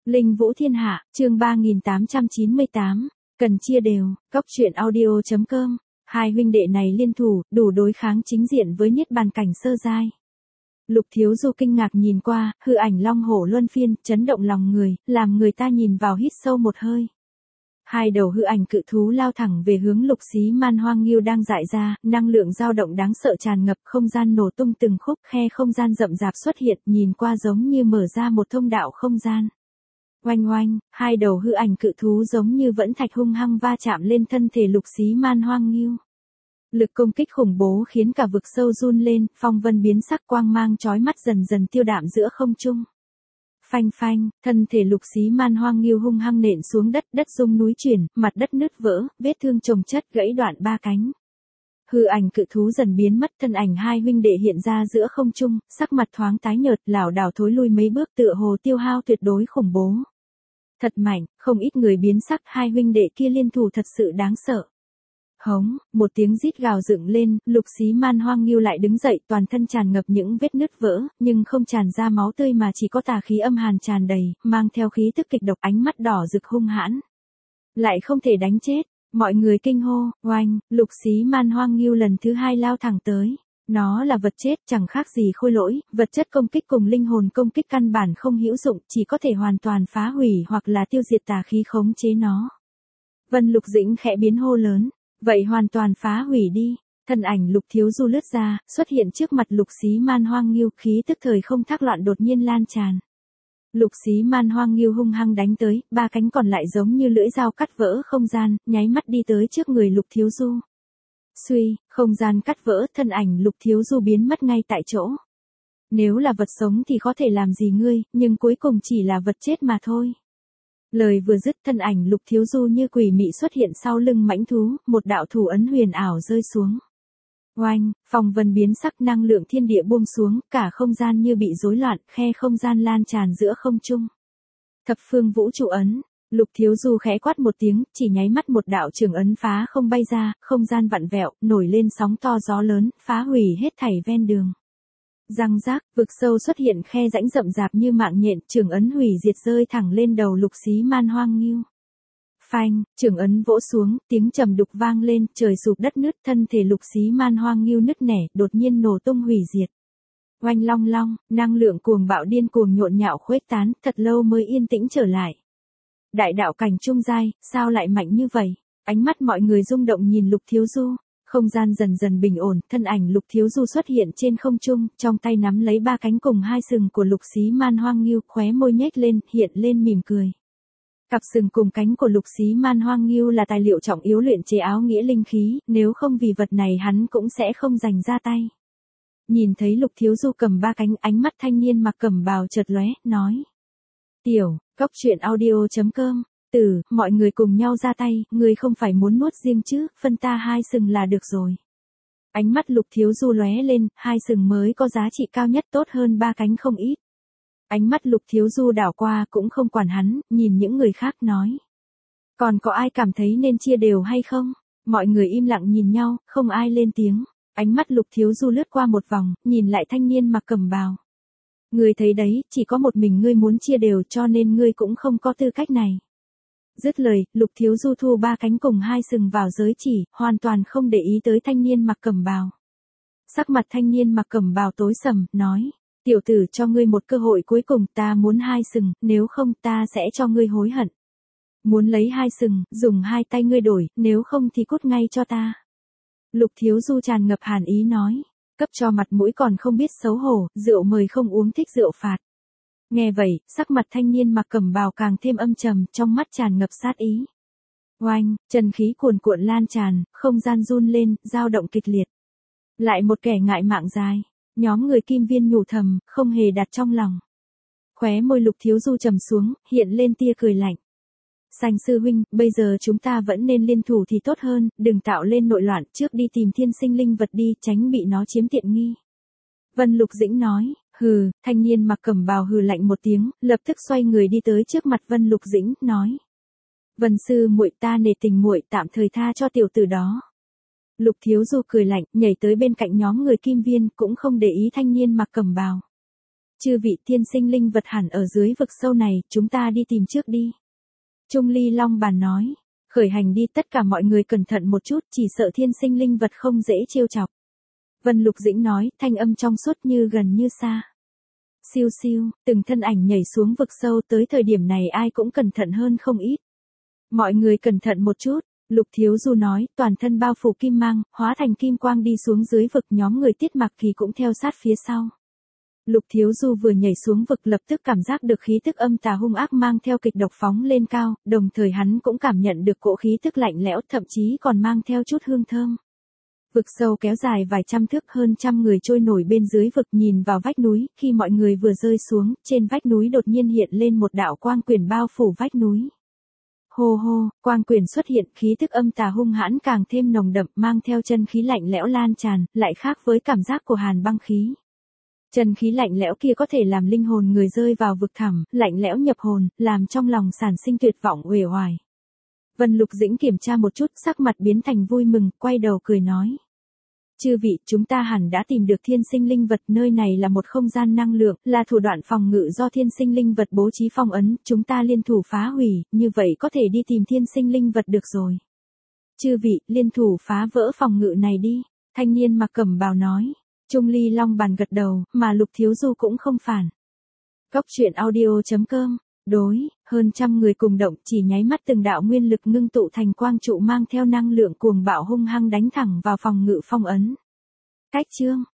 Linh Vũ Thiên Hạ, chương 3898, cần chia đều, cóc truyện audio.com, hai huynh đệ này liên thủ, đủ đối kháng chính diện với Niết Bàn cảnh sơ giai. Lục Thiếu Du kinh ngạc nhìn qua, hư ảnh long hổ luân phiên, chấn động lòng người, làm người ta nhìn vào hít sâu một hơi. Hai đầu hư ảnh cự thú lao thẳng về hướng Lục Xí Man Hoang Nghiêu đang dại ra, năng lượng dao động đáng sợ tràn ngập, không gian nổ tung từng khúc, khe không gian rậm rạp xuất hiện, nhìn qua giống như mở ra một thông đạo không gian. Oanh oanh, hai đầu hư ảnh cự thú giống như vẫn thạch hung hăng va chạm lên thân thể Lục Xí Man Hoang Nghiêu. Lực công kích khủng bố khiến cả vực sâu run lên, phong vân biến sắc, quang mang chói mắt dần dần tiêu đạm giữa không trung. Phanh phanh, thân thể Lục Xí Man Hoang Nghiêu hung hăng nện xuống đất, đất rung núi chuyển, mặt đất nứt vỡ, vết thương chồng chất, gãy đoạn ba cánh. Hư ảnh cự thú dần biến mất, thân ảnh hai huynh đệ hiện ra giữa không trung, sắc mặt thoáng tái nhợt, lảo đảo thối lui mấy bước, tựa hồ tiêu hao tuyệt đối khủng bố. Thật mạnh, không ít người biến sắc, hai huynh đệ kia liên thủ thật sự đáng sợ. Hống, một tiếng rít gào dựng lên, Lục Xí Man Hoang Nghiêu lại đứng dậy, toàn thân tràn ngập những vết nứt vỡ, nhưng không tràn ra máu tươi mà chỉ có tà khí âm hàn tràn đầy, mang theo khí tức kịch độc, ánh mắt đỏ rực hung hãn. Lại không thể đánh chết, mọi người kinh hô, oanh, Lục Xí Man Hoang Nghiêu lần thứ hai lao thẳng tới. Nó là vật chết, chẳng khác gì khôi lỗi, vật chất công kích cùng linh hồn công kích căn bản không hữu dụng, chỉ có thể hoàn toàn phá hủy hoặc là tiêu diệt tà khí khống chế nó. Vân Lục Dĩnh khẽ biến hô lớn. Vậy hoàn toàn phá hủy đi. Thân ảnh Lục Thiếu Du lướt ra, xuất hiện trước mặt Lục Xí Man Hoang Nghiêu, khí tức thời không thác loạn đột nhiên lan tràn. Lục Xí Man Hoang Nghiêu hung hăng đánh tới, ba cánh còn lại giống như lưỡi dao cắt vỡ không gian, nháy mắt đi tới trước người Lục Thiếu Du. Suy, không gian cắt vỡ, thân ảnh Lục Thiếu Du biến mất ngay tại chỗ. Nếu là vật sống thì có thể làm gì ngươi, nhưng cuối cùng chỉ là vật chết mà thôi. Lời vừa dứt, thân ảnh Lục Thiếu Du như quỷ mị xuất hiện sau lưng mãnh thú, một đạo thủ ấn huyền ảo rơi xuống. Oanh, phong vân biến sắc, năng lượng thiên địa buông xuống, cả không gian như bị rối loạn, khe không gian lan tràn giữa không trung. Thập phương vũ trụ ấn, Lục Thiếu Du khẽ quát một tiếng, chỉ nháy mắt một đạo trường ấn phá không bay ra, không gian vặn vẹo, nổi lên sóng to gió lớn, phá hủy hết thảy ven đường. Răng rác, vực sâu xuất hiện khe rãnh rậm rạp như mạng nhện, trường ấn hủy diệt rơi thẳng lên đầu Lục Xí Man Hoang Nghiêu. Phanh, trường ấn vỗ xuống, tiếng trầm đục vang lên, trời sụp đất nứt, thân thể Lục Xí Man Hoang Nghiêu nứt nẻ, đột nhiên nổ tung hủy diệt. Oanh long long, năng lượng cuồng bạo điên cuồng nhộn nhạo khuếch tán, thật lâu mới yên tĩnh trở lại. Đại đạo cảnh trung giai, sao lại mạnh như vậy? Ánh mắt mọi người rung động nhìn Lục Thiếu Du. Không gian dần dần bình ổn, thân ảnh Lục Thiếu Du xuất hiện trên không trung, trong tay nắm lấy ba cánh cùng hai sừng của Lục Xí Man Hoang Nghiêu, khóe môi nhếch lên, hiện lên mỉm cười. Cặp sừng cùng cánh của Lục Xí Man Hoang Nghiêu là tài liệu trọng yếu luyện chế áo nghĩa linh khí, nếu không vì vật này hắn cũng sẽ không giành ra tay. Nhìn thấy Lục Thiếu Du cầm ba cánh, ánh mắt thanh niên mặc cẩm bào chợt lóe, nói: "Tiểu, cóc truyện audio.com. Mọi người cùng nhau ra tay, ngươi không phải muốn nuốt riêng chứ, phân ta hai sừng là được rồi." Ánh mắt Lục Thiếu Du lóe lên, hai sừng mới có giá trị cao nhất, tốt hơn ba cánh không ít. Ánh mắt Lục Thiếu Du đảo qua cũng không quản hắn, nhìn những người khác nói: "Còn có ai cảm thấy nên chia đều hay không?" Mọi người im lặng nhìn nhau, không ai lên tiếng. Ánh mắt Lục Thiếu Du lướt qua một vòng, nhìn lại thanh niên mặc cẩm bào. "Ngươi thấy đấy, chỉ có một mình ngươi muốn chia đều, cho nên ngươi cũng không có tư cách này." Dứt lời, Lục Thiếu Du thu ba cánh cùng hai sừng vào giới chỉ, hoàn toàn không để ý tới thanh niên mặc cẩm bào. Sắc mặt thanh niên mặc cẩm bào tối sầm, nói: "Tiểu tử, cho ngươi một cơ hội cuối cùng, ta muốn hai sừng, nếu không ta sẽ cho ngươi hối hận. Muốn lấy hai sừng, dùng hai tay ngươi đổi, nếu không thì cút ngay cho ta." Lục Thiếu Du tràn ngập hàn ý nói: "Cấp cho mặt mũi còn không biết xấu hổ, rượu mời không uống thích rượu phạt." Nghe vậy, sắc mặt thanh niên mặc cẩm bào càng thêm âm trầm, trong mắt tràn ngập sát ý. Oanh, chân khí cuồn cuộn lan tràn, không gian run lên, dao động kịch liệt. Lại một kẻ ngại mạng dài, nhóm người Kim Viên nhủ thầm, không hề đặt trong lòng. Khóe môi Lục Thiếu Du trầm xuống, hiện lên tia cười lạnh. "Sành sư huynh, bây giờ chúng ta vẫn nên liên thủ thì tốt hơn, đừng tạo lên nội loạn, trước đi tìm thiên sinh linh vật đi, tránh bị nó chiếm tiện nghi." Vân Lục Dĩnh nói. Hừ, thanh niên mặc cẩm bào hừ lạnh một tiếng, lập tức xoay người đi tới trước mặt Vân Lục Dĩnh, nói: "Vân sư muội, ta nể tình muội, tạm thời tha cho tiểu tử đó." Lục Thiếu Du cười lạnh, nhảy tới bên cạnh nhóm người Kim Viên, cũng không để ý thanh niên mặc cẩm bào. Chư vị thiên sinh linh vật hẳn ở dưới vực sâu này, chúng ta đi tìm trước đi. Trung Ly Long Bàn nói, khởi hành đi, tất cả mọi người cẩn thận một chút, chỉ sợ thiên sinh linh vật không dễ trêu chọc. Vân Lục Dĩnh nói, thanh âm trong suốt như gần như xa. Siêu siêu, từng thân ảnh nhảy xuống vực sâu, tới thời điểm này ai cũng cẩn thận hơn không ít. Mọi người cẩn thận một chút, Lục Thiếu Du nói, toàn thân bao phủ kim mang, hóa thành kim quang đi xuống dưới vực, nhóm người Tiết Mặc Kỳ cũng theo sát phía sau. Lục Thiếu Du vừa nhảy xuống vực lập tức cảm giác được khí tức âm tà hung ác mang theo kịch độc phóng lên cao, đồng thời hắn cũng cảm nhận được cỗ khí tức lạnh lẽo, thậm chí còn mang theo chút hương thơm. Vực sâu kéo dài vài trăm thước, hơn trăm người trôi nổi bên dưới vực nhìn vào vách núi, khi mọi người vừa rơi xuống, trên vách núi đột nhiên hiện lên một đạo quang quyển bao phủ vách núi. Hô hô, quang quyển xuất hiện, khí tức âm tà hung hãn càng thêm nồng đậm, mang theo chân khí lạnh lẽo lan tràn, lại khác với cảm giác của hàn băng khí. Chân khí lạnh lẽo kia có thể làm linh hồn người rơi vào vực thẳm, lạnh lẽo nhập hồn, làm trong lòng sản sinh tuyệt vọng uể oải. Vân Lục Dĩnh kiểm tra một chút, sắc mặt biến thành vui mừng, quay đầu cười nói. Chư vị, chúng ta hẳn đã tìm được thiên sinh linh vật, nơi này là một không gian năng lượng, là thủ đoạn phòng ngự do thiên sinh linh vật bố trí phong ấn, chúng ta liên thủ phá hủy, như vậy có thể đi tìm thiên sinh linh vật được rồi. Chư vị, liên thủ phá vỡ phòng ngự này đi, thanh niên mặc cẩm bào nói. Trung Ly Long Bàn gật đầu, mà Lục Thiếu Du cũng không phản. Góc truyện audio.com, đối, hơn trăm người cùng động, chỉ nháy mắt từng đạo nguyên lực ngưng tụ thành quang trụ mang theo năng lượng cuồng bạo hung hăng đánh thẳng vào phòng ngự phong ấn. Cách chương